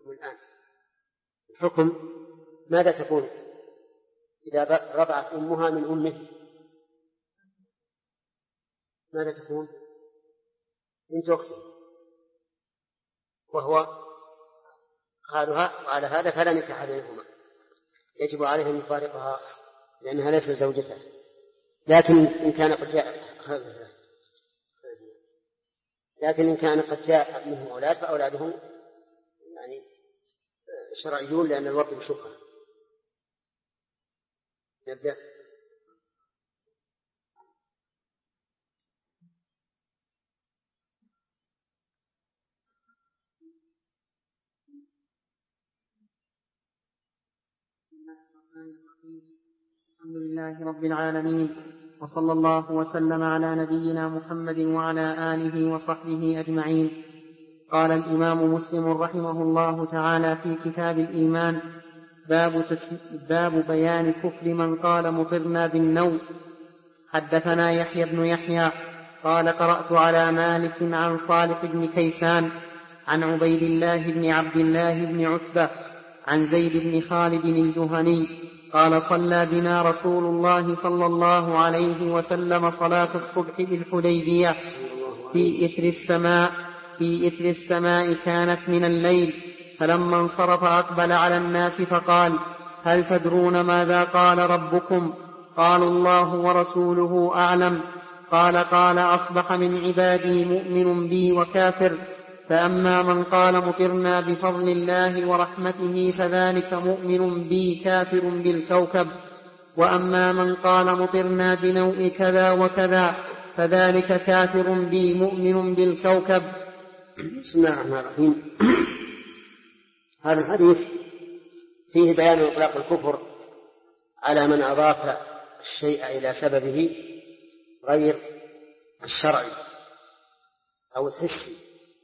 الآن الحكم ماذا تكون إذا رضعت أمها من أمه؟ ماذا تكون؟ بنت أخته وهو خالها، وعلى هذا فلا نكاح بينهما، يجب عليه أن يفارقها لأنها ليست زوجته. لكن إن كان قد جاء منهم أولاد فأولادهم يعني شرعيون لأن الوضع بشبهة. نبدأ. الحمد لله رب العالمين، وصلى الله وسلم على نبينا محمد وعلى آله وصحبه أجمعين. قال الإمام مسلم رحمه الله تعالى في كتاب الإيمان: باب بيان كفر من قال مطرنا بالنوم. حدثنا يحيى بن يحيى قال قرأت على مالك عن صالح بن كيسان عن عبيد الله بن عبد الله بن عتبة عن زيد بن خالد الجهني قال: صلى بنا رسول الله صلى الله عليه وسلم صلاة الصبح بالحديبية في إثر السماء كانت من الليل، فلما انصرف أقبل على الناس فقال: هل تدرون ماذا قال ربكم؟ قالوا: الله ورسوله أعلم. قال: أصبح من عبادي مؤمن بي وكافر، فأما من قال مطرنا بفضل الله ورحمته فذلك مؤمن بي كافر بالكوكب، وأما من قال مطرنا بنوء كذا وكذا فذلك كافر بي مؤمن بالكوكب. بسم الله الرحمن الرحيم. هذا الحديث فيه بيان إطلاق الكفر على من أضاف الشيء إلى سببه غير الشرعي أو الحسي،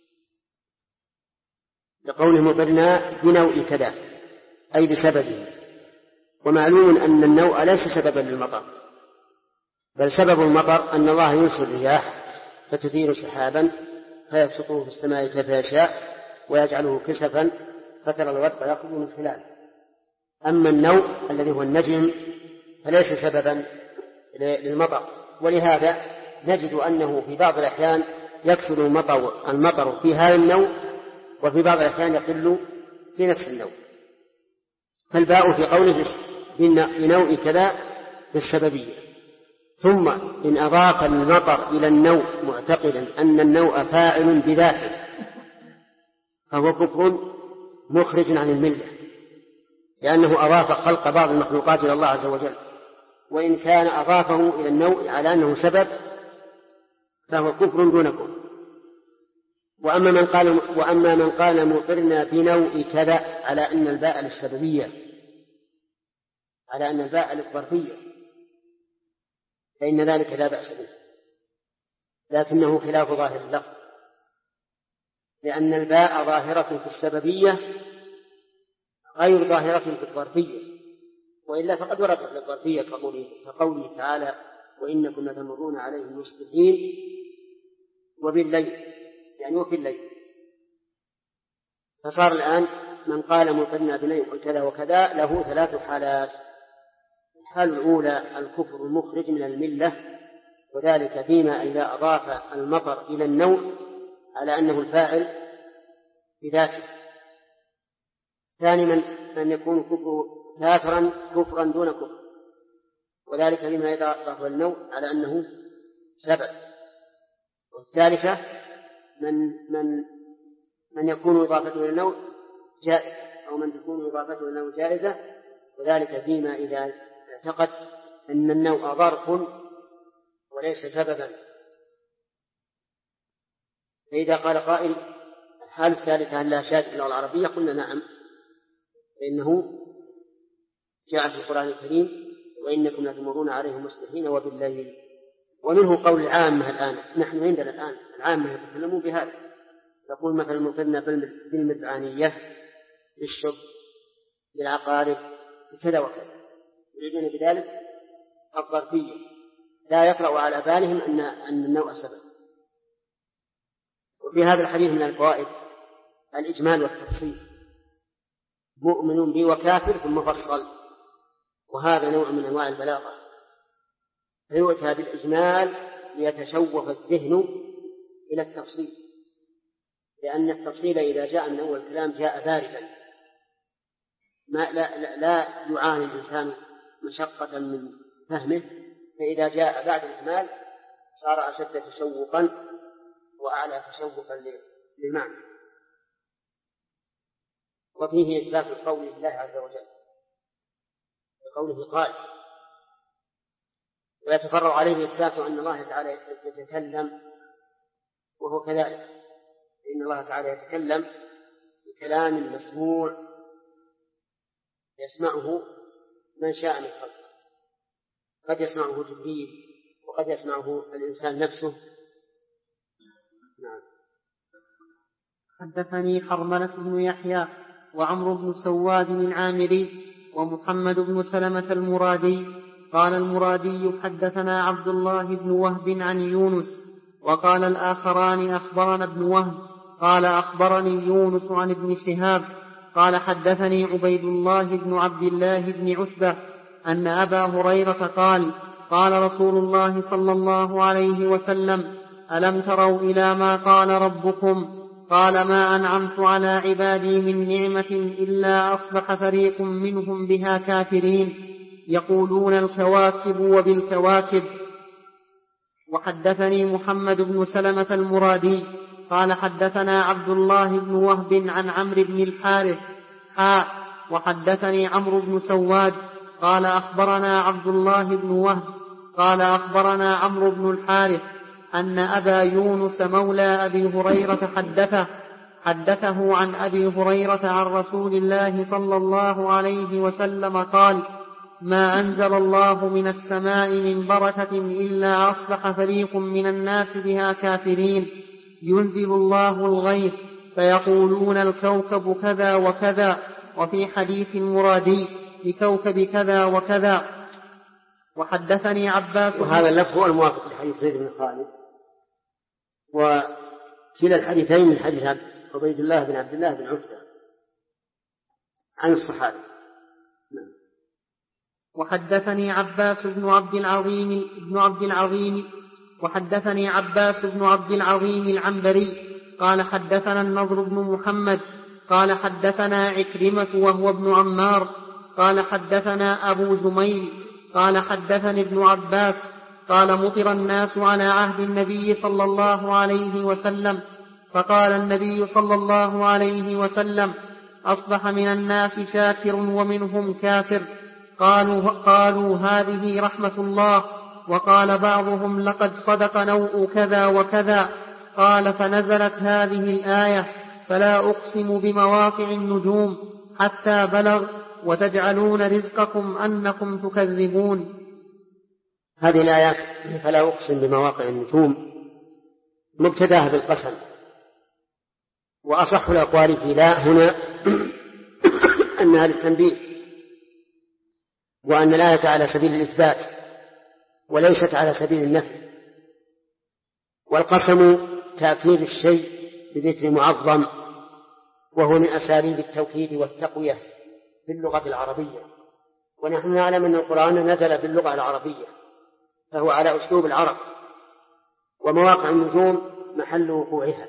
لقوله مطرنا بنوء كذا أي بسببه. ومعلوم أن النوء ليس سببا للمطر، بل سبب المطر أن الله يرسل الرياح فتثير سحابا فيبسطه في السماء كيف يشاء ويجعله كسفا فترى الودق يخرج من خلاله. أما النوء الذي هو النجم فليس سببا للمطر، ولهذا نجد أنه في بعض الأحيان يكثر المطر في هذا النوء، وفي بعض الأحيان يقل في نفس النوء. فالباء في قوله بنوء كذا بالسببية. ثم إن أضاف المطر إلى النوء معتقدا أن النوء فاعل بذاته فهو كفر مخرج عن الملة، لأنه أضاف خلق بعض المخلوقات إلى الله عز وجل. وإن كان أضافه إلى النوء على أنه سبب فهو كفر دون كفر. وأما من قال مطرنا بنوء كذا على أن الباء للسببية، على أن الباء للظرفية، فإن ذلك لا بأس به، لكنه خلاف ظاهر اللفظ، لأن الباء ظاهرة في السببية غير ظاهرة في الظرفية، وإلا فقد وردت في الظرفية كقوله تعالى: وإنكم لتمرون عليهم مصبحين وبالليل، يعني وفي الليل. فصار الآن من قال مطرنا بنوء كذا وكذا له ثلاث حالات. الحالة الأولى الكفر المخرج من الملة، وذلك فيما إذا أضاف المطر إلى النوء على أنه الفاعل بذاته. الثاني من يكون كافرا كفرا دون كفر، وذلك فيما إذا أضاف النوء على أنه سبب. والثالثة من يكون إضافته إلى النوء جائز، أو من تكون إضافته إلى النوء جائزة، وذلك فيما إذا اعتقد أن النوء ظرف وليس سببا. فإذا قال قائل: الحالة الثالثة هل لا شاذ في اللغة العربية؟ قلنا نعم، فإنه جاء في القرآن الكريم: وإنكم لتمرون عليهم مصبحين وبالليل. ومنه قول العامة الآن، نحن عندنا الآن العامة يتكلمون بهذا، يقول مثلا مطرنا بالمدعانية، بالشب، بالعقارب، بكذا وكذا، يريدون بذلك الظرفية، لا يقرأ على بالهم أن النوء سبب. وفي هذا الحديث من الفوائد الإجمال والتفصيل، مؤمن بي وكافر ثم فصل، وهذا نوع من أنواع البلاغة، فيؤتى بالإجمال ليتشوف الذهن إلى التفصيل، لأن التفصيل إذا جاء من أول الكلام جاء باردا، لا يعاني الإنسان مشقة من فهمه، فإذا جاء بعد الإجمال صار أشد تشوقا وأعلى تشوقا للمعنى. وفيه إثبات قول الله عز وجل بقوله قال، ويتفرع عليه إثبات أن الله تعالى يتكلم، وهو كذلك، إن الله تعالى يتكلم بكلام مسموع يسمعه من شاء من خلقه، قد يسمعه جبريل وقد يسمعه الإنسان نفسه. نعم. حدثني حرملة بن يحيى وعمرو بن سواد العامري ومحمد بن سلمة المرادي قال المرادي حدثنا عبد الله بن وهب عن يونس، وقال الآخران أخبرنا ابن وهب قال أخبرني يونس عن ابن شهاب قال حدثني عبيد الله بن عبد الله بن عتبة أن أبا هريرة قال قال رسول الله صلى الله عليه وسلم ألم تروا إلى ما قال ربكم قال ما أنعمت على عبادي من نعمة إلا أصبح فريق منهم بها كافرين يقولون الكواكب وبالكواكب. وحدثني محمد بن سلمة المرادي قال حدثنا عبد الله بن وهب عن عمرو بن الحارث وحدثني عمرو بن سواد قال أخبرنا عبد الله بن وهب قال أخبرنا عمرو بن الحارث أن أبا يونس مولى أبي هريرة حدثه عن أبي هريرة عن رسول الله صلى الله عليه وسلم قال ما أنزل الله من السماء من بركة إلا أصبح فريق من الناس بها كافرين ينزل الله الغيث فيقولون الكوكب كذا وكذا، وفي حديث مرادي بكوكب كذا وكذا. وحدثني عباس، وهذا اللفظ هو الموافق لحديث زيد بن خالد، وكلا الحديثين من حديث عبيد الله بن عبد الله بن عتبة عن الصحابة. وحدثني عباس بن عبد العظيم العنبري قال حدثنا النضر بن محمد قال حدثنا عكرمة وهو ابن عمار قال حدثنا أبو زميل قال حدثني ابن عباس قال مطر الناس على عهد النبي صلى الله عليه وسلم، فقال النبي صلى الله عليه وسلم أصبح من الناس شاكر ومنهم كافر، قالوا هذه رحمة الله، وقال بعضهم لقد صدق نوء كذا وكذا، قال فنزلت هذه الآية فلا أقسم بمواقع النجوم حتى بلغ وتجعلون رزقكم أنكم تكذبون. هذه الآيات فلا أقسم بمواقع النجوم مبتداها بالقسم، وأصح الأقوال في لا هنا أنها للتنبيه، وأن الآية على سبيل الإثبات وليست على سبيل النفي. والقسم تأكيد الشيء بذكر معظم، وهو من أساليب التوكيد والتقوية في اللغة العربية، ونحن نعلم أن القرآن نزل باللغة العربية فهو على أسلوب العرب، ومواقع النجوم محل وقوعها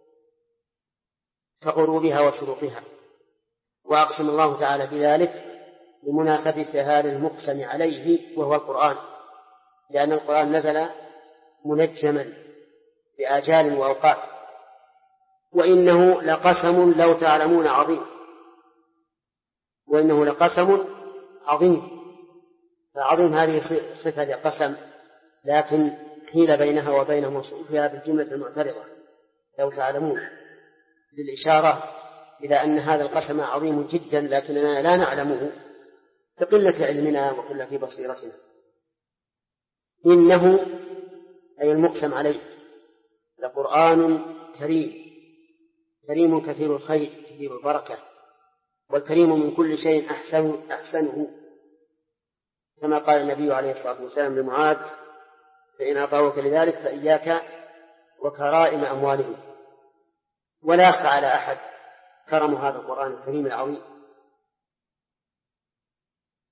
كغروبها وشروقها، وأقسم الله تعالى بذلك بمناسبة هذا المقسم عليه وهو القرآن، لأن القرآن نزل منجما بآجال وأوقات. وإنه لقسم لو تعلمون عظيم، وإنه لقسم عظيم، فعظيم هذه صفة لقسم، لكن حيل بينها وبين موصوفها بالجملة المعترضة لو تعلمون، للإشارة إلى أن هذا القسم عظيم جدا لكننا لا نعلمه بقلة علمنا وقلة بصيرتنا. إنه أي المقسم عليه لقرآن كريم، كريم كثير الخير كثير البركة، والكريم من كل شيء أحسنه، كما قال النبي عليه الصلاة والسلام لمعاذ فإن أطاعوك لذلك فإياك وكرائم أموالهم. ولا يخفى على أحد كرم هذا القرآن الكريم العظيم،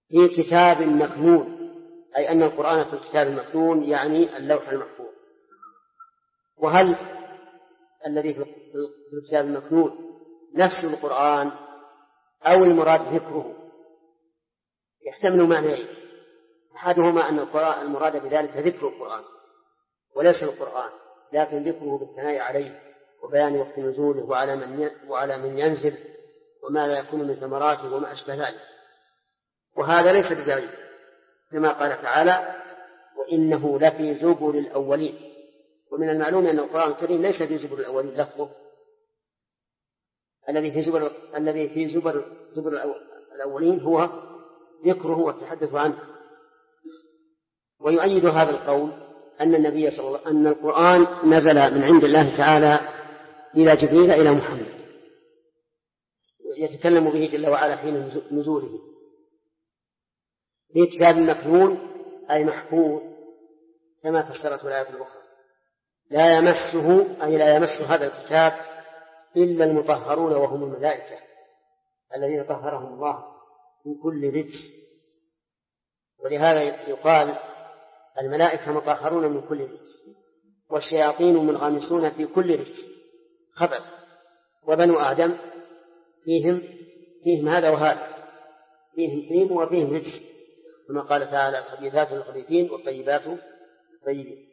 في كتاب مكنون، أي أن القرآن في الكتاب المكنون يعني اللوح المحفوظ. وهل الذي في الكتاب المكنون نفس القرآن أو المراد ذكره؟ يحتمل معنيين، أحدهما أن القرآن المراد بذلك ذكر القرآن وليس القرآن، لكن ذكره بالثناء عليه وبيان وقت نزوله وعلى من ينزل وماذا يكون من ثمراته وما أشبه ذلك. وهذا ليس ببعيد، كما قال تعالى: وإنه لفي زبر الأولين. ومن المعلوم أن القرآن الكريم ليس في زبر الأولين لفظه، الذي في زبر الأولين هو ذكره والتحدث عنه. ويؤيد هذا القول أن القرآن نزل من عند الله تعالى إلى جبريل إلى محمد، يتكلم به جل وعلا حين نزوله في كتاب مكنون أي محفوظ، كما فسرته الآية الأخرى. لا يمس هذا الكتاب إلا المطهرون وهم الملائكة الذين طهرهم الله من كل رجس. ولهذا يقال الملائكة مطهرون من كل رجس، والشياطين منغمسون في كل رجس خبث، وبنو آدم فيهم هذا وهذا، فيهم طيب وفيهم رجس، كما قال تعالى: الخبيثات للخبيثين والطيبات للطيبين.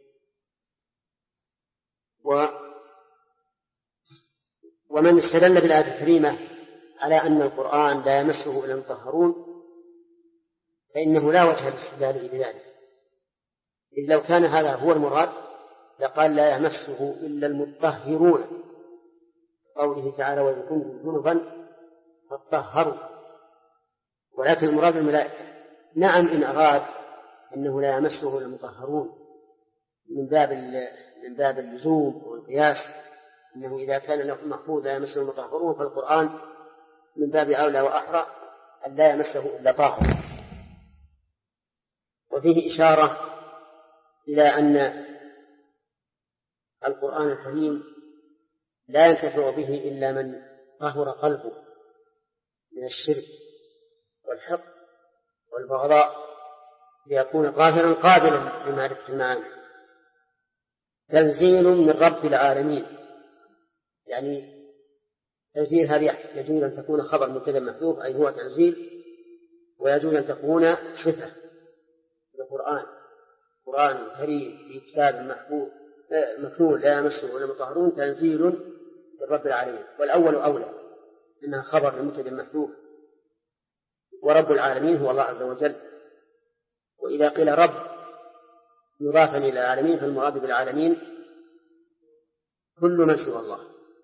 ومن استدل بالآية الكريمة على أن القرآن لا يمسه إلا المطهرون فإنه لا وجه لاستدلاله بذلك، إذ لو كان هذا هو المراد لقال: لا يمسه إلا المطهرون، قوله تعالى: وإن كنتم جنبا فاطهروا. ولكن المراد الملائكة. نعم، إن أراد أنه لا يمسه إلا المطهرون من باب اللزوم والقياس، أنه إذا كان له محفوظ لا يمسه المطهرون، فالقرآن من باب أولى وأحرى أن لا يمسه إلا طاهر. وفيه إشارة إلى أن القرآن الكريم لا ينتفع به إلا من طهر قلبه من الشرك والحقد والبغضاء، ليكون طاهرا قابلا لمعرفة المعاني. تنزيل من رب العالمين، يعني تنزيل هذه يجوز أن تكون خبر مبتدأ محذوف، أي هو تنزيل، ويجوز أن تكون صفة القرآن كريم في كتاب محفوظ مكنون لا يمسه إلا المطهرون، تنزيل من رب العالمين. والأول أولى، إنها خبر لمبتدأ محذوف، ورب العالمين هو الله عز وجل. وإذا قيل رب مضافا إلى العالمين فالمراد بالعالمين كل من سوى الله.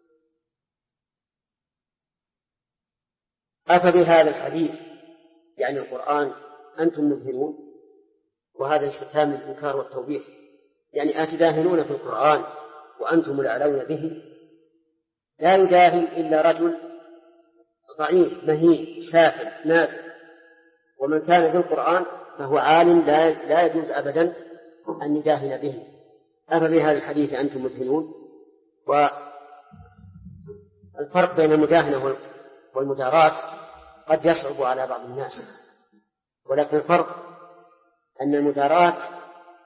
أفبهذا الحديث يعني القرآن أنتم مدهنون؟ وهذا استفهام الإنكار والتوبيخ، يعني أتداهنون في القرآن وأنتم الأعلون به؟ لا يداهن إلا رجل ضعيف مهين سافل نازل، ومن كان بالقرآن فهو عالم لا يجوز أبدا أن يداهن به. أفبهذا الحديث أنتم مدهنون. والفرق بين المداهنة والمداراة قد يصعب على بعض الناس، ولكن الفرق أن المداراة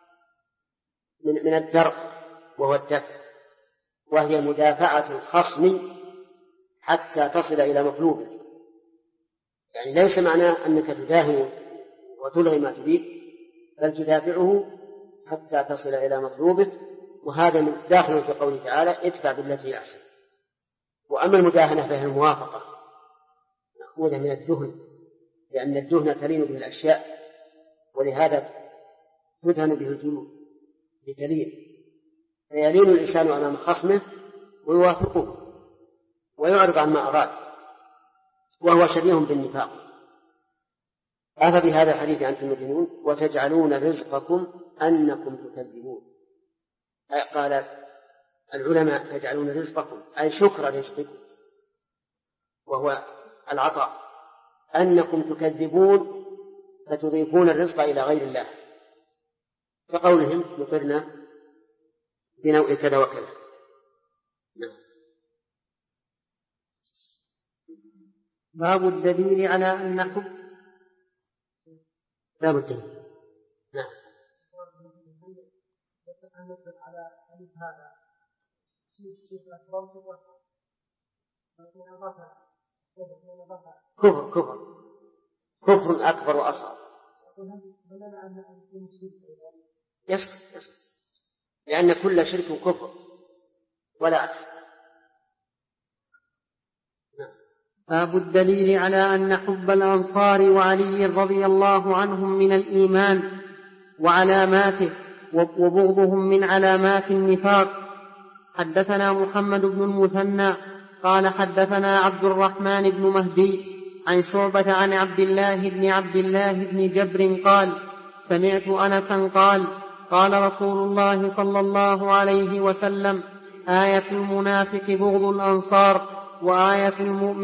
من الدرء وهو الدفع، وهي مدافعة الخصم حتى تصل إلى مطلوبه. يعني ليس معناه أنك تداهن وتلغي ما تريد، بل تدافعه حتى تصل إلى مطلوبه، وهذا داخل في قوله تعالى: ادفع بالتي أحسن. وأما المداهنة فهي الموافقة مأخوذة من الدهن، لأن الدهن تلين به الأشياء، ولهذا تدهن به الجلود لتلين، فيلين الإنسان أمام خصمه ويوافقه ويعرض عن ما أراد، وهو شبيه بالنفاق. أفبهذا الحديث أنتم مدهنون وتجعلون رزقكم أنكم تكذبون. قال العلماء: تجعلون رزقكم أي شكر رزقكم، وهو العطاء، أنكم تكذبون فتضيفون الرزق إلى غير الله، كقولهم: مطرنا بنوء كذا وكذا. باب الدليل على أن حكم لا بد. نعم. على حديث هذا شيء أكبر في الوسط كفر أكبر وأصغر. يصح لأن كل شرك كفر ولا عكس. باب الدليل على أن حب الأنصار وعلي رضي الله عنهم من الإيمان وعلاماته، وبغضهم من علامات النفاق. حدثنا محمد بن المثنى قال حدثنا عبد الرحمن بن مهدي عن شعبة عن عبد الله بن جبر قال سمعت أنسا قال قال رسول الله صلى الله عليه وسلم آية المنافق بغض الأنصار وآية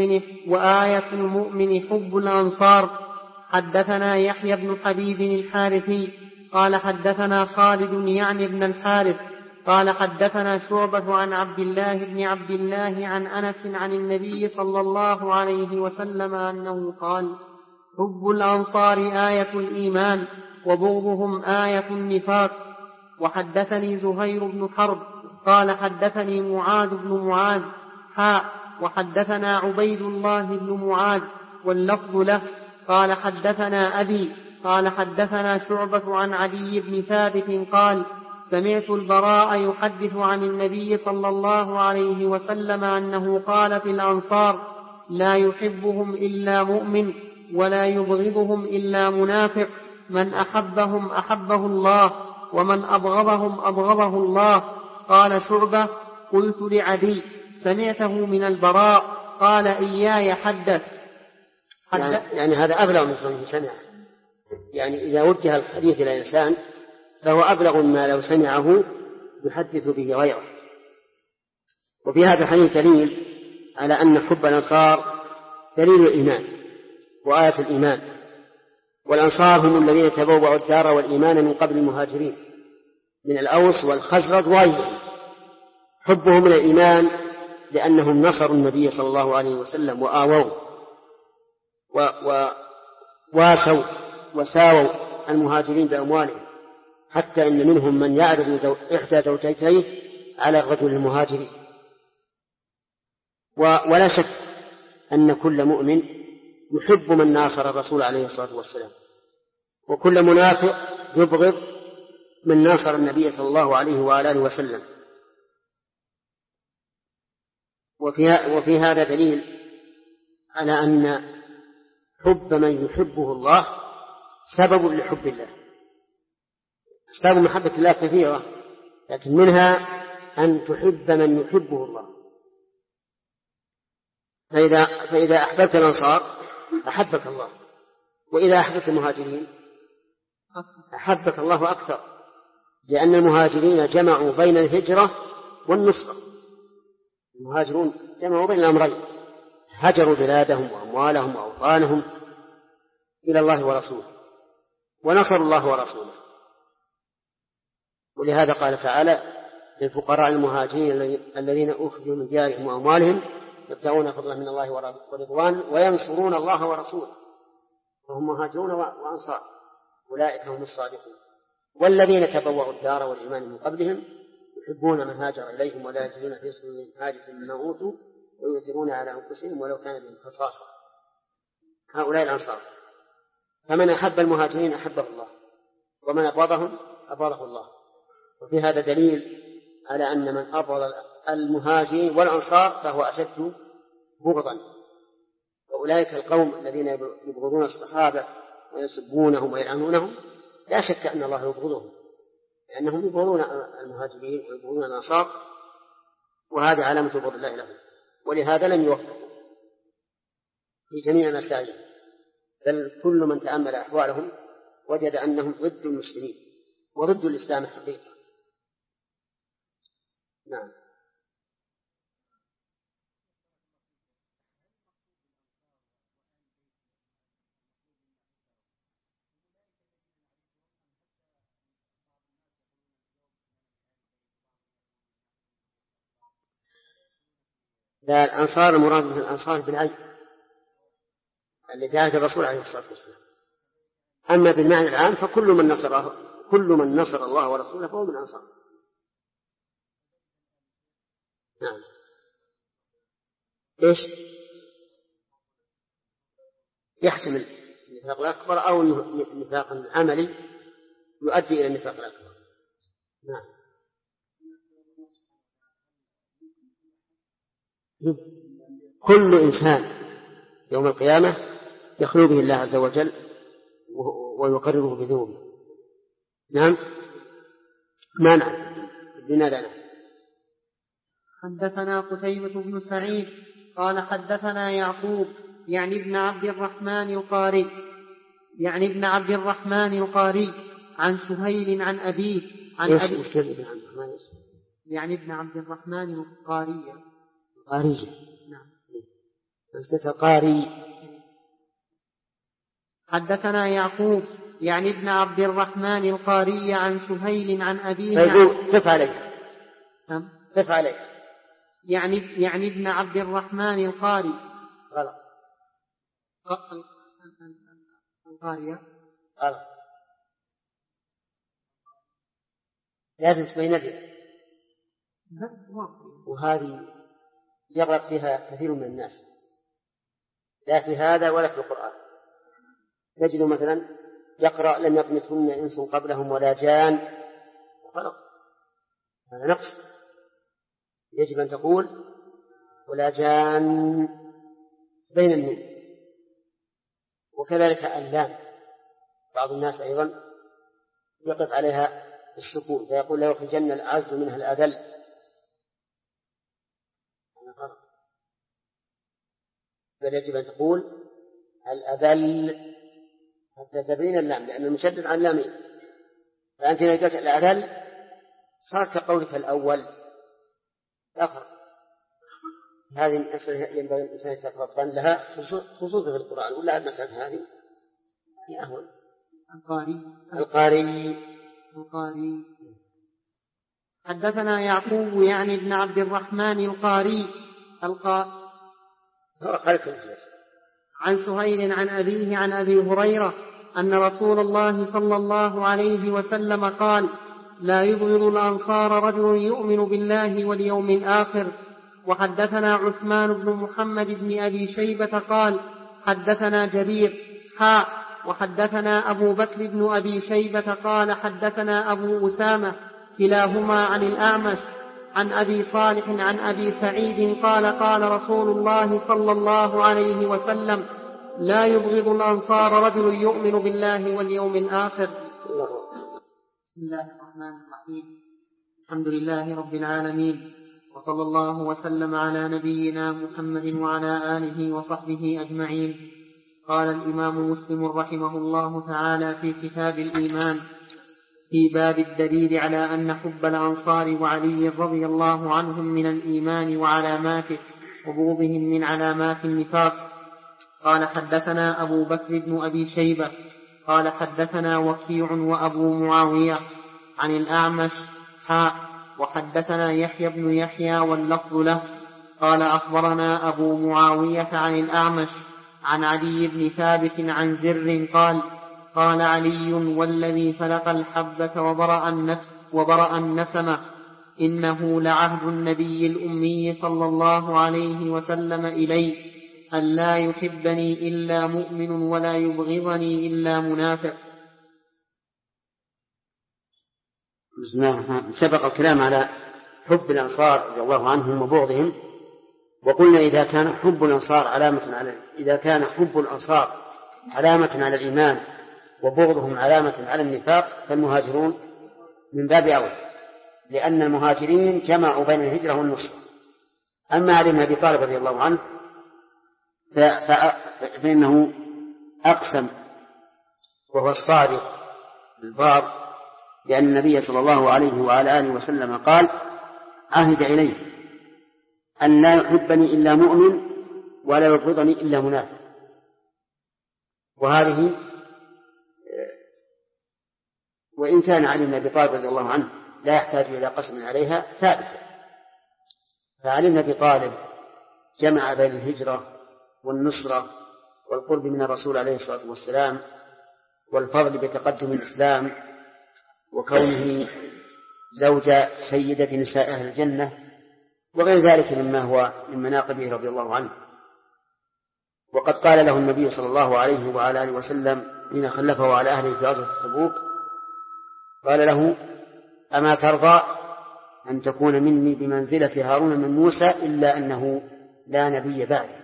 المؤمن حب الأنصار. حدثنا يحيى بن حبيب الحارثي قال حدثنا خالد يعني بن الحارث قال حدثنا شعبة عن عبد الله عن أنس عن النبي صلى الله عليه وسلم أنه قال حب الأنصار آية الإيمان وبغضهم آية النفاق. وحدثني زهير بن حرب قال حدثني معاذ بن معاذ وحدثنا عبيد الله بن معاذ واللفظ له قال حدثنا أبي قال حدثنا شعبة عن علي بن ثابت قال سمعت البراء يحدث عن النبي صلى الله عليه وسلم أنه قال في الأنصار لا يحبهم إلا مؤمن ولا يبغضهم إلا منافق، من أحبهم أحبه الله ومن أبغضهم أبغضه الله. قال شعبة قلت لعدي سمعته من البراء قال إياي حدث. يعني هذا أبلغ من كونه سمع، يعني إذا وجه الحديث إلى إنسان فهو أبلغ ما لو سمعه يحدث به غيره. وفي هذا الحديث دليل على أن حب الأنصار دليل الإيمان وآية الإيمان، والأنصار هم الذين تبوأوا الدار والإيمان من قبل المهاجرين من الأوس والخزرج وغيرهم. حبهم من الإيمان لأنهم نصروا النبي صلى الله عليه وسلم وآووا وواسوا وساووا المهاجرين بأموالهم، حتى إن منهم من يعرض إحدى زوجتيه على الرجل المهاجري. ولا شك أن كل مؤمن يحب من ناصر الرسول عليه الصلاة والسلام، وكل منافق يبغض من ناصر النبي صلى الله عليه وآله وسلم. وفي هذا دليل على أن حب من يحبه الله سبب لحب الله. أسباب محبة الله كثيرة، لكن منها أن تحب من يحبه الله. فإذا أحببت الأنصار أحبك الله، وإذا أحببت المهاجرين أحبك الله أكثر، لأن المهاجرين جمعوا بين الهجرة والنصرة. المهاجرون جمعوا بين الأمرين، هجروا بلادهم وأموالهم وأوطانهم إلى الله ورسوله، ونصروا الله ورسوله. ولهذا قال تعالى للفقراء المهاجرين الذين أخرجوا من ديارهم وأموالهم يبتغون فضلا من الله ورضوانه وينصرون الله ورسوله، فهم مهاجرون وأنصار، أولئك هم الصادقون. والذين تبوأوا الدار والإيمان من قبلهم يحبون من هاجر إليهم ولا يجدون في صدورهم حاجة مما أوتوا ويؤثرون على أنفسهم ولو كان بهم خصاصة. هؤلاء الأنصار. فمن أحب المهاجرين أحبه الله، ومن أبغضهم أبغضه الله. وفي هذا دليل على أن من أبغض المهاجرين والأنصار فهو أشد بغضا. وأولئك القوم الذين يبغضون الصحابة ويسبونهم ويلعنونهم لا شك أن الله يبغضهم، لأنهم يبغضون المهاجرين ويبغضون الأنصار، وهذا علامة بغض الله لهم. ولهذا لم يوفقوا في جميع مسائلهم، بل كل من تأمل أحوالهم وجد أنهم ضد المسلمين وضد الإسلام حقيقة. نعم. لا، الأنصار المراد من الأنصار بالعين اللي في عهد الرسول عليه الصلاة والسلام، أما بالمعنى العام فكل من نصر الله ورسوله فهو من أنصاره. نعم. إيش؟ يحتمل النفاق الأكبر أو النفاق العملي يؤدي إلى النفاق الأكبر. نعم. كل إنسان يوم القيامة يخلو به الله عز وجل ويقرره بذنوبه. نعم. ما نعلم لماذا نعلم. حدثنا قتيبة بن سعيد قال حدثنا يعقوب يعني ابن عبد الرحمن القاري عن سهيل عن أبيه عن أبي يعني ابن عبد الرحمن القاري نعم. قاري. حدثنا يعقوب يعني ابن عبد الرحمن القاري عن سهيل عن أبيه قف عليه يعني ابن عبد الرحمن القاري غلط. القارية غلط. لازم تبين ذلك، وهذه يغلط فيها كثير من الناس، لا في هذا ولا في القرآن. تجد مثلا يقرأ لم يطمثهن إنس قبلهم ولا جان، غلط، هذا نقص. يجب أن تقول ولا جان بين النون. وكذلك اللام بعض الناس أيضا يقف عليها السكون فيقول لا يخرجن الأعز منها الأذل، هذا غلط. بل يجب أن تقول الأذل حتى تبين اللام، لأن المشدد عن اللامين. فأنت إذا قلت الأذل صار كقولك الأول لا فرق. هذه المسألة ينبغي الإنسان يتفطن لها خصوصا في القرآن، ولا المسألة هذه هي أهون. القاري. حدثنا يعقوب يعني ابن عبد الرحمن القاري عن سهيل عن أبيه عن أبي هريرة أن رسول الله صلى الله عليه وسلم قال لا يبغض الأنصار رجل يؤمن بالله واليوم الآخر. وحدثنا عثمان بن محمد بن أبي شيبة قال حدثنا جرير وحدثنا أبو بكر بن أبي شيبة قال حدثنا أبو أسامة كلاهما عن الأعمش عن أبي صالح عن أبي سعيد قال قال رسول الله صلى الله عليه وسلم لا يبغض الأنصار رجل يؤمن بالله واليوم الآخر. بسم الله الرحمن الرحيم. الحمد لله رب العالمين، وصلى الله وسلم على نبينا محمد وعلى آله وصحبه أجمعين. قال الإمام مسلم رحمه الله تعالى في كتاب الإيمان في باب الدليل على أن حب الأنصار وعلي رضي الله عنهم من الإيمان وعلاماته وبغضهم من علامات النفاق. قال حدثنا أبو بكر بن أبي شيبة قال حدثنا وكيع وأبو معاوية عن الأعمش وحدثنا يحيى بن يحيى واللفظ له قال أخبرنا أبو معاوية عن الأعمش عن علي بن ثابت عن زر قال علي والذي فلق الحبة وبرأ النسمة إنه لعهد النبي الأمي صلى الله عليه وسلم إلي أن لا يحبني إلا مؤمن ولا يبغضني إلا منافق. سبق الكلام على حب الأنصار رضي الله عنهم وبغضهم، وقلنا إذا كان حب الأنصار علامة على الإيمان وبغضهم علامة على النفاق فالمهاجرون من باب أولى، لأن المهاجرين جمعوا بين الهجرة والنصرة. أما علي بن أبي طالب رضي الله عنه فإنه أقسم وهو الصادق البار لأن النبي صلى الله عليه وعلى آله وسلم قال عهد إليه أن لا يحبني إلا مؤمن ولا يبغضني إلا منافق. وهذه وإن كان علي بن أبي طالب رضي الله عنه لا يحتاج إلى قسم عليها ثابتة، فعلي بن أبي طالب جمع بين الهجرة والنصرة والقرب من الرسول عليه الصلاة والسلام والفضل بتقدم الإسلام وكونه زوج سيدة نساء أهل الجنة وغير ذلك مما هو من مناقبه رضي الله عنه. وقد قال له النبي صلى الله عليه وعلى آله وسلم حين خلفه على أهله في غزوة تبوك قال له: أما ترضى أن تكون مني بمنزلة هارون من موسى إلا أنه لا نبي بعدي.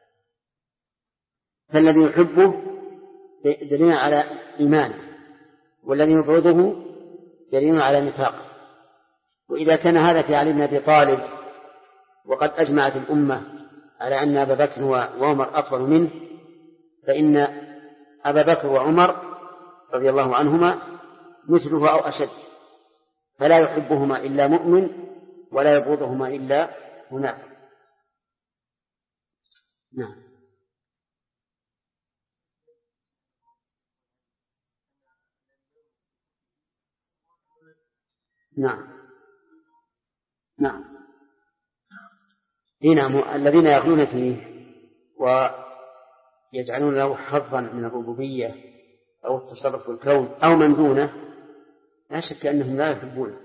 فالذي يحبه دليل على إيمانه، والذي يبغضه دليل على نفاقه. وإذا كان هذا في علي بن أبي طالب وقد أجمعت الأمة على أن أبا بكر وعمر أفضل منه، فإن أبا بكر وعمر رضي الله عنهما مثله أو أشد، فلا يحبهما إلا مؤمن ولا يبغضهما إلا منافق. نعم. نعم. نعم. هنا الذين يغلون فيه ويجعلون له حظا من الربوبية أو التصرف في الكون أو من دونه، لا شك أنهم لا يحبونه،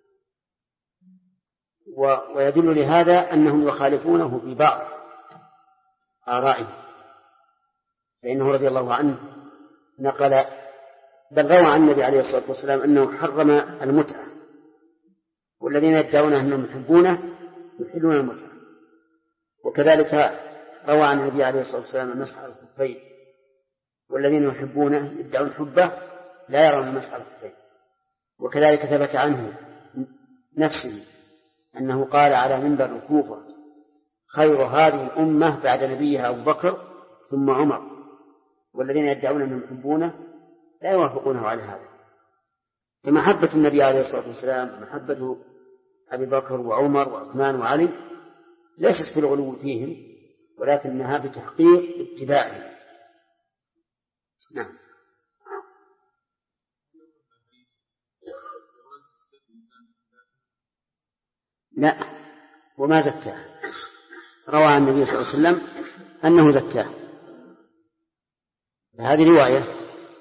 ويدل لهذا أنهم يخالفونه في بعض آرائه. فإنه رضي الله عنه نقل بل روى عن النبي عليه الصلاة والسلام أنه حرم المتعة، والذين يدعون أنهم يحبونه يحلون المتعة. وكذلك روى عن النبي عليه الصلاة والسلام المسح على الخفين، والذين يحبونه يدعون حبه لا يرون المسح على الخفين. وكذلك ثبت عنه نفسه أنه قال على منبر الكوفة: خير هذه الأمة بعد نبيها أبو بكر ثم عمر، والذين يدعون أنهم يحبونه لا يوافقونه على هذا. فمحبة النبي عليه الصلاة والسلام محبة أبي بكر وعمر وعثمان وعلي ليست في الغلو فيهم، ولكنها بتحقيق اتباعهم. نعم. لا، وما زكاه، روى عن النبي صلى الله عليه وسلم أنه زكاه، هذه رواية.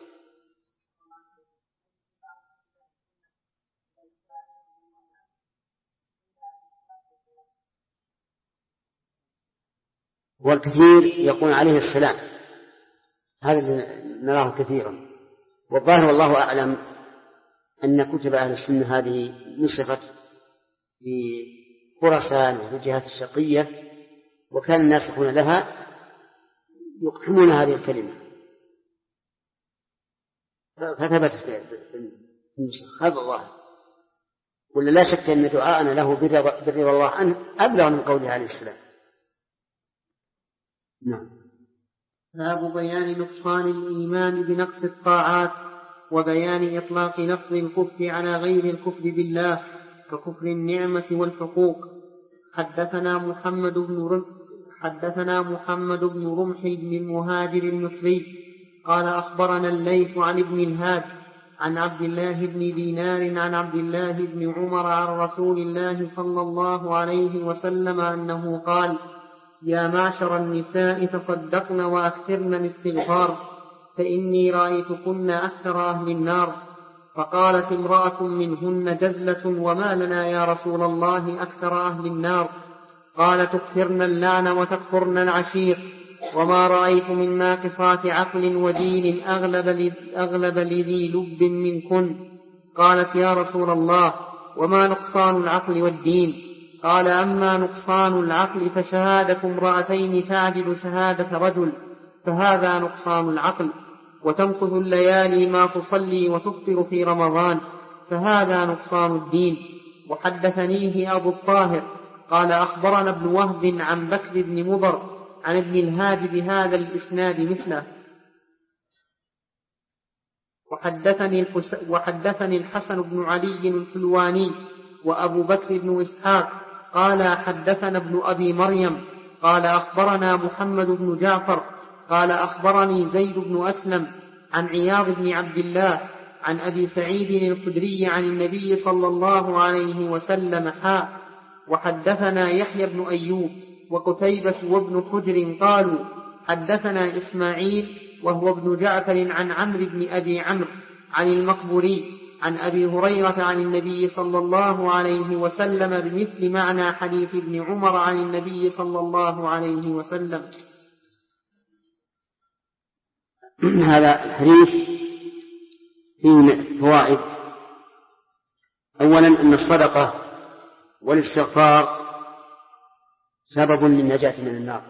والكثير يقول عليه السلام، هذا اللي نراه كثيرا. والظاهر والله أعلم أن كتب أهل السنة هذه نسخت في خراسان وفي الجهات الشرقية، وكان الناسخون لها يقحمون هذه الكلمة، فثبتت في النسخ. هذا الله، ولا لا شك أن دعاءنا له برضا الله عنه أبلغ من قوله عليه السلام. نعم. باب بيان نقصان الإيمان بنقص الطاعات، وبيان إطلاق لفظ الكفر على غير الكفر بالله ككفر النعمة والحقوق. حدثنا محمد بن رمح بن المهاجر المصري قال أخبرنا الليث عن ابن الهاد عن عبد الله بن دينار عن عبد الله بن عمر عن رسول الله صلى الله عليه وسلم أنه قال: يا معشر النساء تصدقن وأكثرن الاستغفار، فإني رأيتكن أكثر أهل النار. فقالت امرأة منهن جزلة: وما لنا يا رسول الله أكثر أهل النار؟ قال: تكثرن اللعن وتكفرن العشير، وما رأيت من ناقصات عقل ودين أغلب لذي لب منكن. قالت: يا رسول الله، وما نقصان العقل والدين؟ قال: أما نقصان العقل فشهادة امرأتين تعدل شهادة رجل، فهذا نقصان العقل. وتمكث الليالي ما تصلي وتفطر في رمضان، فهذا نقصان الدين. وحدثنيه أبو الطاهر قال أخبرنا ابن وهب عن بكر بن مضر عن ابن الهاد بهذا الإسناد مثله. وحدثني الحسن بن علي الحلواني وأبو بكر بن إسحاق قال حدثنا ابن أبي مريم قال أخبرنا محمد بن جعفر قال أخبرني زيد بن أسلم عن عياض بن عبد الله عن أبي سعيد الخدري عن النبي صلى الله عليه وسلم حاء. وحدثنا يحيى بن أيوب وقتيبة وابن حجر قالوا حدثنا إسماعيل وهو ابن جعفر عن عمرو بن أبي عمرو عن المقبوري عن أبي هريرة عن النبي صلى الله عليه وسلم بمثل معنى حديث ابن عمر عن النبي صلى الله عليه وسلم. هذا الحديث فيه فوائد. أولا أن الصدقة والاستغفار سبب للنجاة من النار،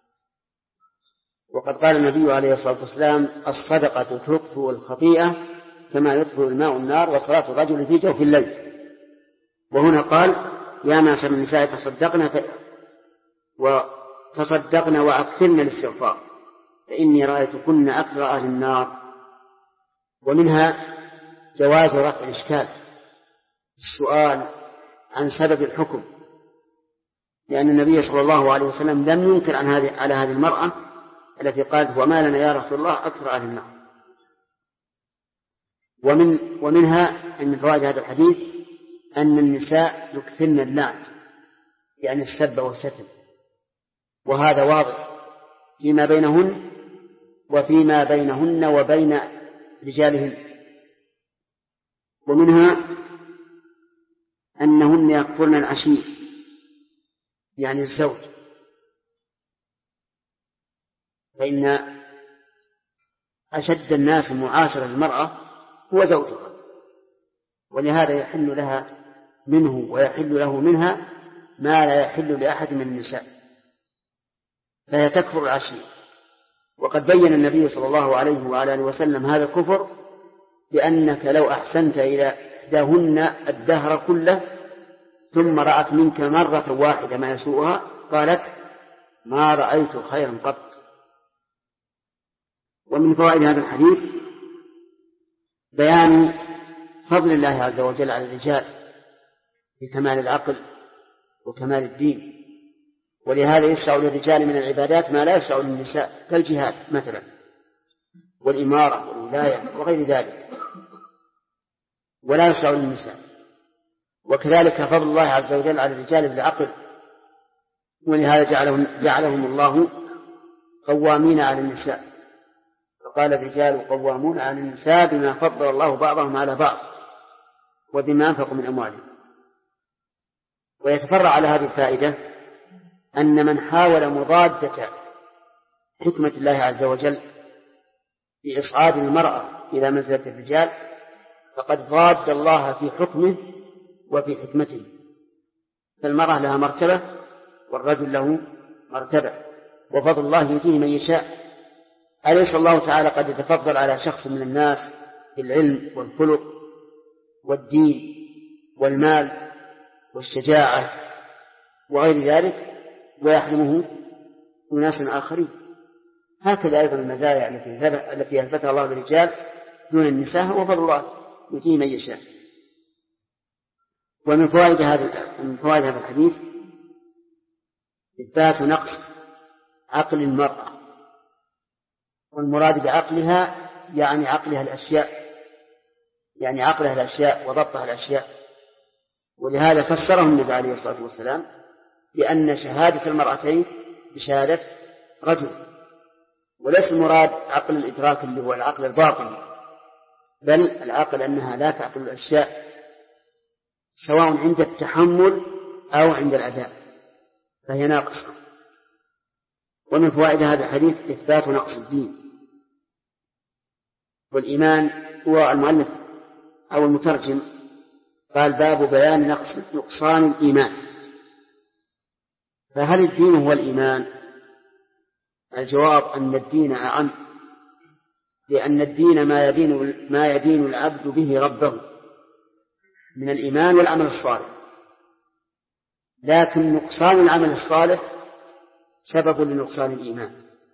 وقد قال النبي عليه الصلاة والسلام: الصدقة تطفئ الخطيئة كما يطفئ الماء النار وصلاة الرجل في جوف الليل. وهنا قال: يا معشر النساء تصدقن وأكثرن الاستغفار فإني رأيتكن أكثر أهل النار. ومنها جواز رفع الإشكال، السؤال عن سبب الحكم، لأن النبي صلى الله عليه وسلم لم ينكر على هذه المرأة التي قالت: وما لنا يا رسول الله أكثر أهل النار. ومنها أن من فوائد هذا الحديث أن النساء يكثرن اللعن، يعني السب والشتم، وهذا واضح فيما بينهن وفيما بينهن وبين رجالهن. ومنها أنهن يكفرن العشير، يعني الزوج، فإن أشد الناس معاشرة للمرأة هو زوجها، ولهذا يحل لها منه ويحل له منها ما لا يحل لأحد من النساء، فهي تكفر العشير. وقد بين النبي صلى الله عليه وآله وسلم هذا الكفر بأنك لو أحسنت إلى إحداهن الدهر كله ثم رأت منك مرة واحدة ما يسوءها قالت: ما رأيت خيرا قط. ومن فوائد هذا الحديث بيان فضل الله عز وجل على الرجال بكمال العقل وكمال الدين، ولهذا يشرع للرجال من العبادات ما لا يشرع للنساء، كالجهاد مثلا والإمارة والولاية وغير ذلك، ولا يشرع للنساء. وكذلك فضل الله عز وجل على الرجال بالعقل، ولهذا جعلهم الله قوامين على النساء، فقال: الرجال قوامون على النساء بما فضل الله بعضهم على بعض وبما أنفقوا من أموالهم. ويتفرع على هذه الفائدة أن من حاول مضادة حكمة الله عز وجل بإصعاد المرأة إلى منزلة الرجال فقد ضاد الله في حكمه وفي حكمته، فالمرأة لها مرتبة والرجل له مرتبة، وفضل الله يؤتيه من يشاء. أليس الله تعالى قد يتفضل على شخص من الناس بالعلم والخلق والدين والمال والشجاعة وغير ذلك ويحرمه أناس آخرين؟ هكذا أيضا المزايا التي أثبتها الله للرجال دون النساء هو فضل الله يؤتيه من يشاء. ومن فوائد هذا الحديث إثبات نقص عقل المرأة، والمراد بعقلها يعني عقلها الأشياء وضبطها الأشياء. ولهذا فسره النبي عليه الصلاة والسلام بأن شهادة المرأتين بشهادة رجل، وليس المراد عقل الإدراك اللي هو العقل الباطن، بل العقل أنها لا تعقل الأشياء سواء عند التحمل أو عند الأداء، فهي ناقصة. ومن فوائد هذا الحديث إثبات نقص الدين والإيمان. هو المؤلف أو المترجم قال: باب بيان نقصان الإيمان. فهل الدين هو الإيمان؟ الجواب أن الدين أعم، لأن الدين ما يدين العبد به ربه من الإيمان والعمل الصالح، لكن نقصان العمل الصالح سبب لنقصان الإيمان.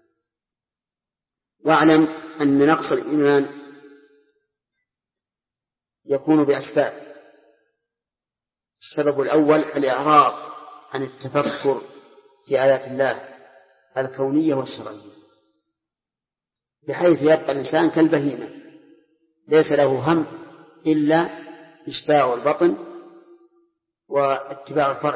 واعلم أن نقص الإيمان يكون بأسباب. السبب الأول الإعراض عن التفكر في آيات الله الكونية والشرعية، بحيث يبقى الإنسان كالبهيمة ليس له هم إلا إشباع البطن واتباع الفرج،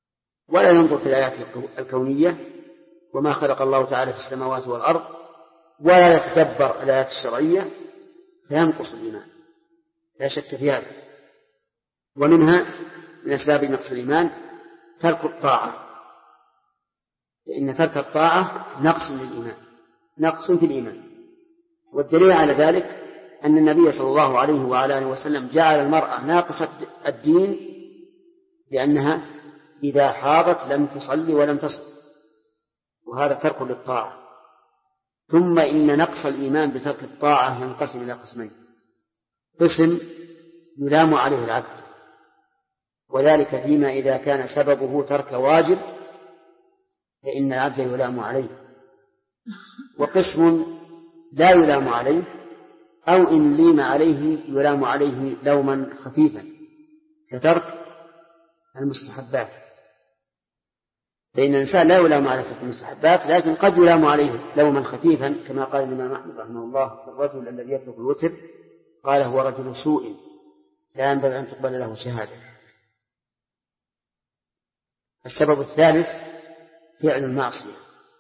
ولا ينظر في الآيات الكونية وما خلق الله تعالى في السماوات والأرض ولا يتدبر الآيات الشرعية فينقص الإيمان، لا شك في هذا. ومنها من أسباب نقص الإيمان ترك الطاعة، فإن ترك الطاعة نقص للإيمان، نقص في الإيمان. والدليل على ذلك أن النبي صلى الله عليه وعلى آله وسلم جعل المرأة ناقصة الدين لأنها إذا حاضت لم تصلي ولم تصل، وهذا ترك للطاعة. ثم إن نقص الإيمان بترك الطاعة ينقسم إلى قسمين: قسم يلام عليه العبد، وذلك فيما إذا كان سببه ترك واجب فإن العبد يلام عليه، وقسم لا يلام عليه، أو إن ليم عليه يلام عليه لوما خفيفا كترك المستحبات، فإن الإنسان لا يلام على ترك المستحبات، لكن قد يلام عليه لوما خفيفا، كما قال الإمام أحمد رحمه الله: الرجل الذي يترك الوتر قال هو رجل سوء لا ينبغي أن تقبل له شهادة. السبب الثالث فعل المعصية،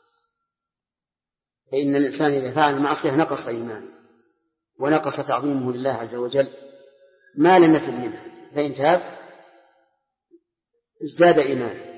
فإن الإنسان إذا فعل المعصية نقص إيمانه ونقص تعظيمه لله عز وجل ما لم يتب منه، فإن تاب ازداد إيمانه.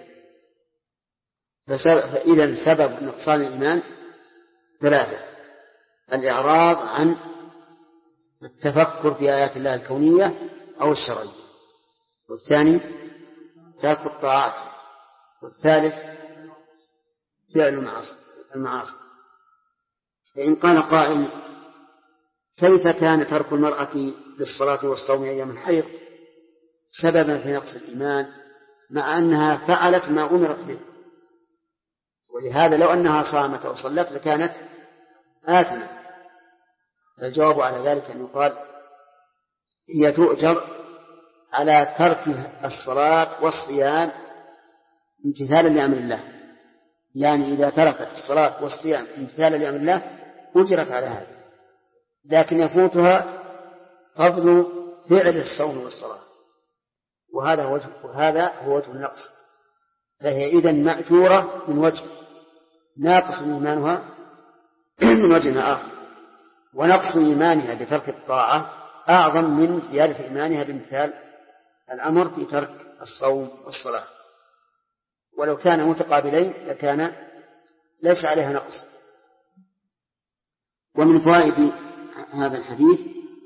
فإذا سبب نقصان الإيمان ثلاثة: الإعراض عن التفكر في آيات الله الكونية أو الشرعية، والثاني ترك الطاعات، والثالث فعل المعاصي. فإن قال قائل: كيف كان ترك المرأة للصلاة والصوم أيام الحيض سببا في نقص الإيمان مع أنها فعلت ما أمرت به؟ ولهذا لو أنها صامت أو صلت لكانت آثمة. الجواب على ذلك أن يقال: هي تؤجر على ترك الصلاة والصيام امتثالا لأمر الله، يعني إذا تركت الصلاة والصيام امتثالا لأمر الله أجرت على هذا، لكن يفوتها فضل فعل الصوم والصلاة، وهذا هو وجه النقص. فهي إذن مأجورة من وجه، ناقص إيمانها من وجه آخر، ونقص إيمانها بترك الطاعة أعظم من زيادة إيمانها بامتثال الأمر في ترك الصوم والصلاة. ولو كان متقابلين لكان ليس عليها نقص. ومن فوائد هذا الحديث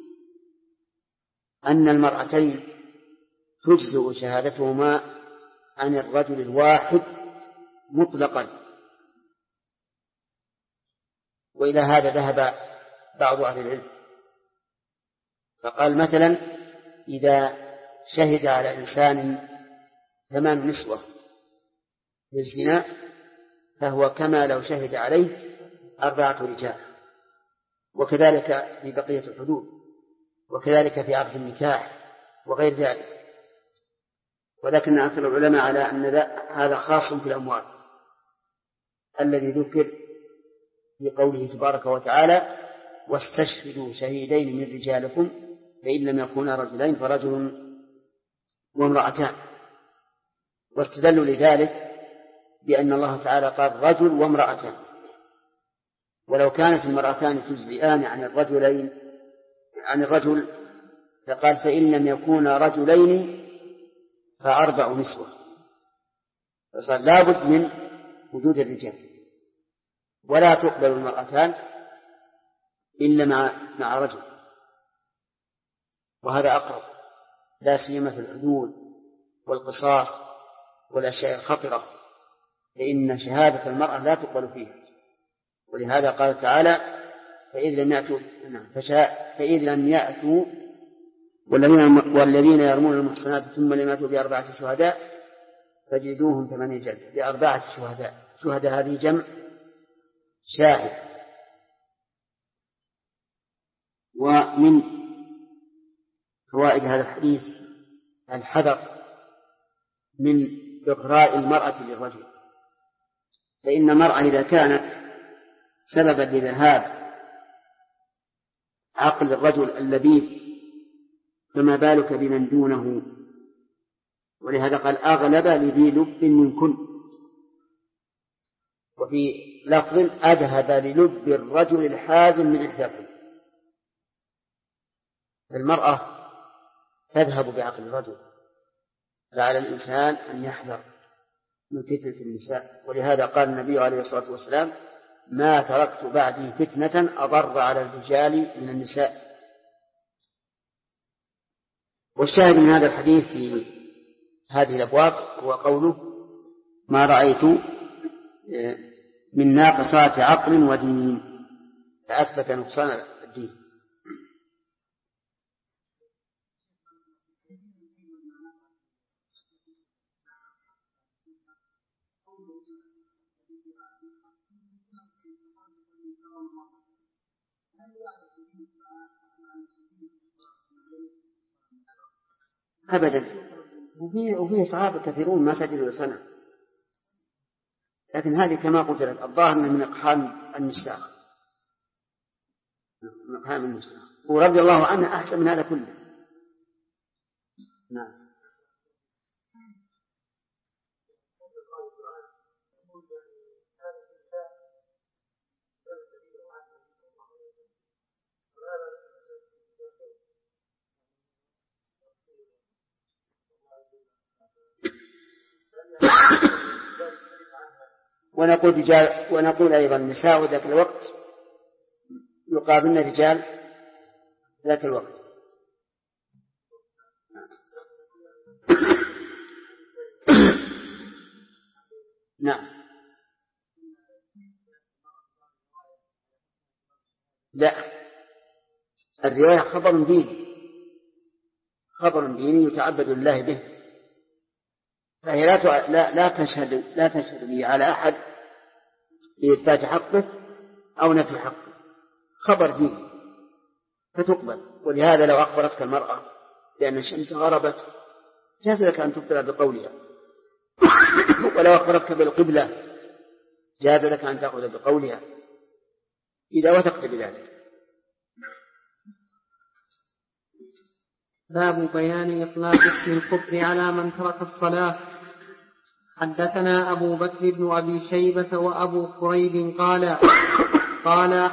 أن المرأتين تجزئ شهادتهما عن الرجل الواحد مطلقا، وإلى هذا ذهب بعض أهل العلم، فقال مثلا: إذا شهد على إنسان 8 نسوة للزنا فهو كما لو شهد عليه 4 رجال، وكذلك في بقية الحدود، وكذلك في عقد النكاح وغير ذلك. ولكن أكثر العلماء على أن هذا خاص في الأموال الذي ذكر في قوله تبارك وتعالى: واستشهدوا شهيدين من رجالكم فإن لم يكونا رجلين فرجل وامرأتان. واستدلوا لذلك بأن الله تعالى قال رجل وامرأتان، ولو كانت المرأتان تجزئان عن الرجل فقال: فإن لم يكونا رجلين ف4 نسوة، فصار لابد من وجود الرجال، ولا تقبل المرأتان إلا مع رجل، وهذا أقرب، لا سيما في الحدود والقصاص والأشياء الخطرة، فإن شهادة المرأة لا تقبل فيها. ولهذا قال تعالى: فإذ لم يأتوا والذين يرمون المحصنات ثم لم يأتوا ب4 شهداء فجلدوهم 8 جلد. ب4 شهداء هذه جمع شاهد. ومن فوائد هذا الحديث الحذر من إغراء المرأة للرجل، فإن المرأة إذا كانت سببا لذهاب عقل الرجل اللبيب فما بالك بمن دونه. ولهذا قال: أغلب لذي لب منكن. وفي لفظ أذهب للب الرجل الحازم من إحداكم. المرأة تذهب بعقل الرجل، فعلى الإنسان أن يحذر من فتنة النساء. ولهذا قال النبي عليه الصلاة والسلام: ما تركت بعدي فتنة أضر على الرجال من النساء. والشاهد من هذا الحديث في هذه الأبواب هو قوله: ما رأيت من ناقصات عقل ودين، فأثبت نقصان الدين. أبدا، وفيه صحابة كثيرون ما سجدوا لسنة، لكن هذه كما قلت لك الظاهر من إقحام النساء، ورضي الله عنه أحسن من هذا كله. نعم. ونقول أيضا نساء ذاك الوقت يقابلن رجال ذاك الوقت. نعم. لا، الرواية خبر ديني يتعبد الله به، فهي لا تشهد به على أحد لإثبات حقه أو نفي حقه، خبر ديني فتقبل. ولهذا لو أخبرتك المرأة بأن الشمس غربت جاز لك أن تبطل بقولها، ولو أخبرتك بالقبلة جاز لك أن تأخذ بقولها إذا وثقت بذلك. باب بيان إطلاق اسم الكفر على من ترك الصلاة. حدثنا أبو بكر بن أبي شيبة وأبو كريب قال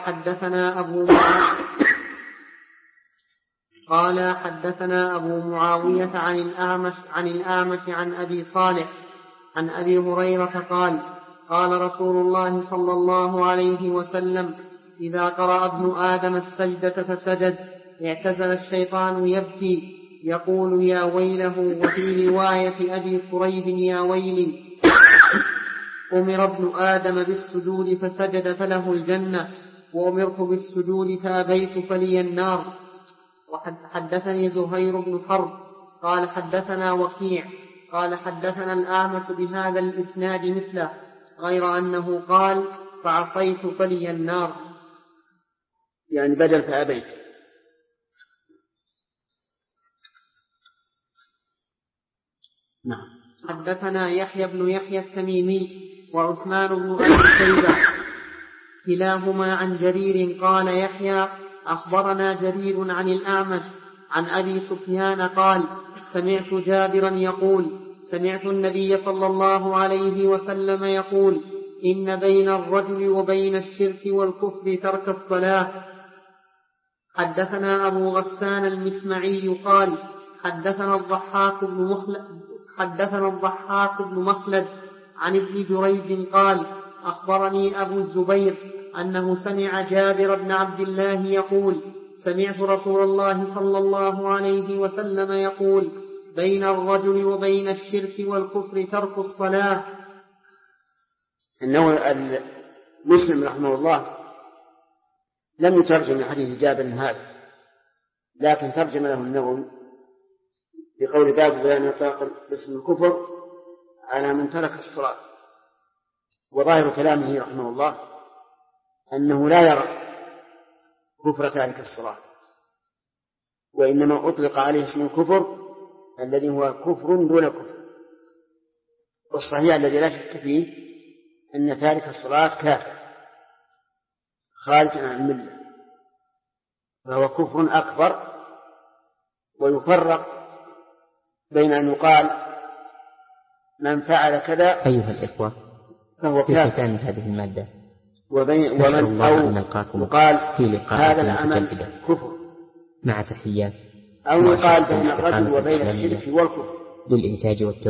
حدثنا أبو معاوية عن الأعمش عن أبي صالح عن أبي هريرة قال رسول الله صلى الله عليه وسلم: إذا قرأ ابن آدم السجدة فسجد اعتزل الشيطان يبكي يقول يا ويله. وفي رواية أبي كريب: يا ويلي، أمر ابن آدم بالسجود فسجد فله الجنة، وأمرت بالسجود فأبيت فلي النار. وحدثني زهير بن حرب قال حدثنا وكيع قال حدثنا الأعمش بهذا الإسناد مثله، غير أنه قال: فعصيت فلي النار، يعني بدل فأبيت. نعم. حدثنا يحيى بن يحيى التميمي وعثمان بن أبي شيبة كلاهما عن جرير قال يحيى: أخبرنا جرير عن الأعمش عن أبي سفيان قال: سمعت جابرا يقول: سمعت النبي صلى الله عليه وسلم يقول: إن بين الرجل وبين الشرك والكفر ترك الصلاة. حدثنا أبو غسان المسمعي قال: حدثنا الضحاك بن مخلد عن ابن جريج قال: أخبرني أبو الزبير أنه سمع جابر بن عبد الله يقول: سمعت رسول الله صلى الله عليه وسلم يقول: بين الرجل وبين الشرك والكفر ترك الصلاة. إنه مسلم رحمه الله لم يترجم حديث جابر هذا، لكن ترجم له النووي بقول باب بيان إطلاق اسم الكفر على من ترك الصلاة. وظاهر كلامه رحمه الله أنه لا يرى كفر تارك الصلاة، وإنما أطلق عليه اسم الكفر الذي هو كفر دون كفر. والصحيح الذي لا شك فيه أن تارك الصلاة كافر خارج عن الملة، فهو كفر أكبر. ويفرق بين أن يقال من فعل كذا أيها الإخوة، فهو في كافر. ختام هذه المادة ومن أو يقال هذا العمل كفر مع تحيات أو يقال بين الرجل وبين الشرك والكفر للإنتاج والتوزيع.